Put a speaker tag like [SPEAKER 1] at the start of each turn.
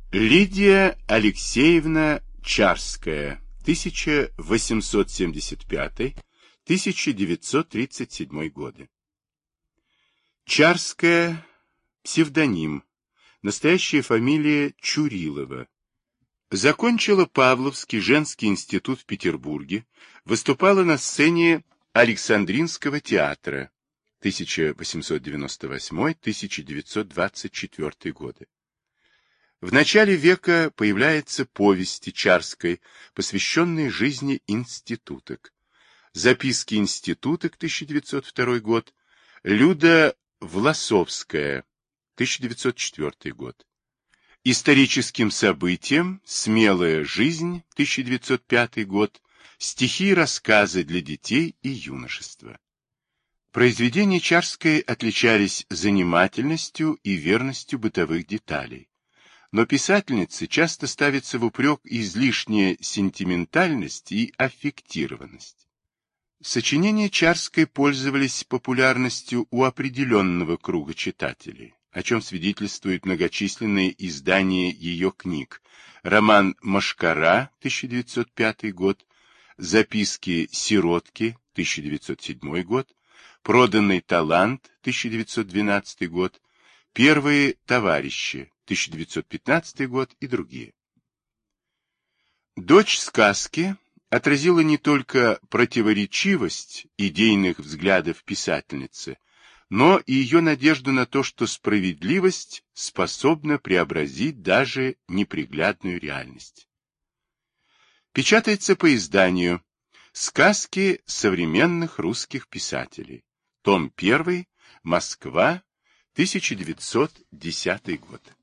[SPEAKER 1] Лидия Алексеевна Чарская, 1875-1937 годы. Чарская, псевдоним, настоящая фамилия Чурилова. Закончила Павловский женский институт в Петербурге, выступала на сцене Александринского театра 1898-1924 годы. В начале века появляются повести Чарской, посвященные жизни институток. Записки институток, 1902 год, Люда Власовская, 1904 год. Историческим событиям «Смелая жизнь», 1905 год, стихи и рассказы для детей и юношества. Произведения Чарской отличались занимательностью и верностью бытовых деталей. Но писательнице часто ставится в упрек излишняя сентиментальность и аффектированность. Сочинения Чарской пользовались популярностью у определенного круга читателей, о чем свидетельствуют многочисленные издания ее книг: роман «Машкара» 1905 год, записки «Сиротки» 1907 год, «Проданный талант» 1912 год, «Первые товарищи» 1915 год и другие. «Дочь сказки» отразила не только противоречивость идейных взглядов писательницы, но и ее надежду на то, что справедливость способна преобразить даже неприглядную реальность. Печатается по изданию «Сказки современных русских писателей», том 1, Москва, 1910 год.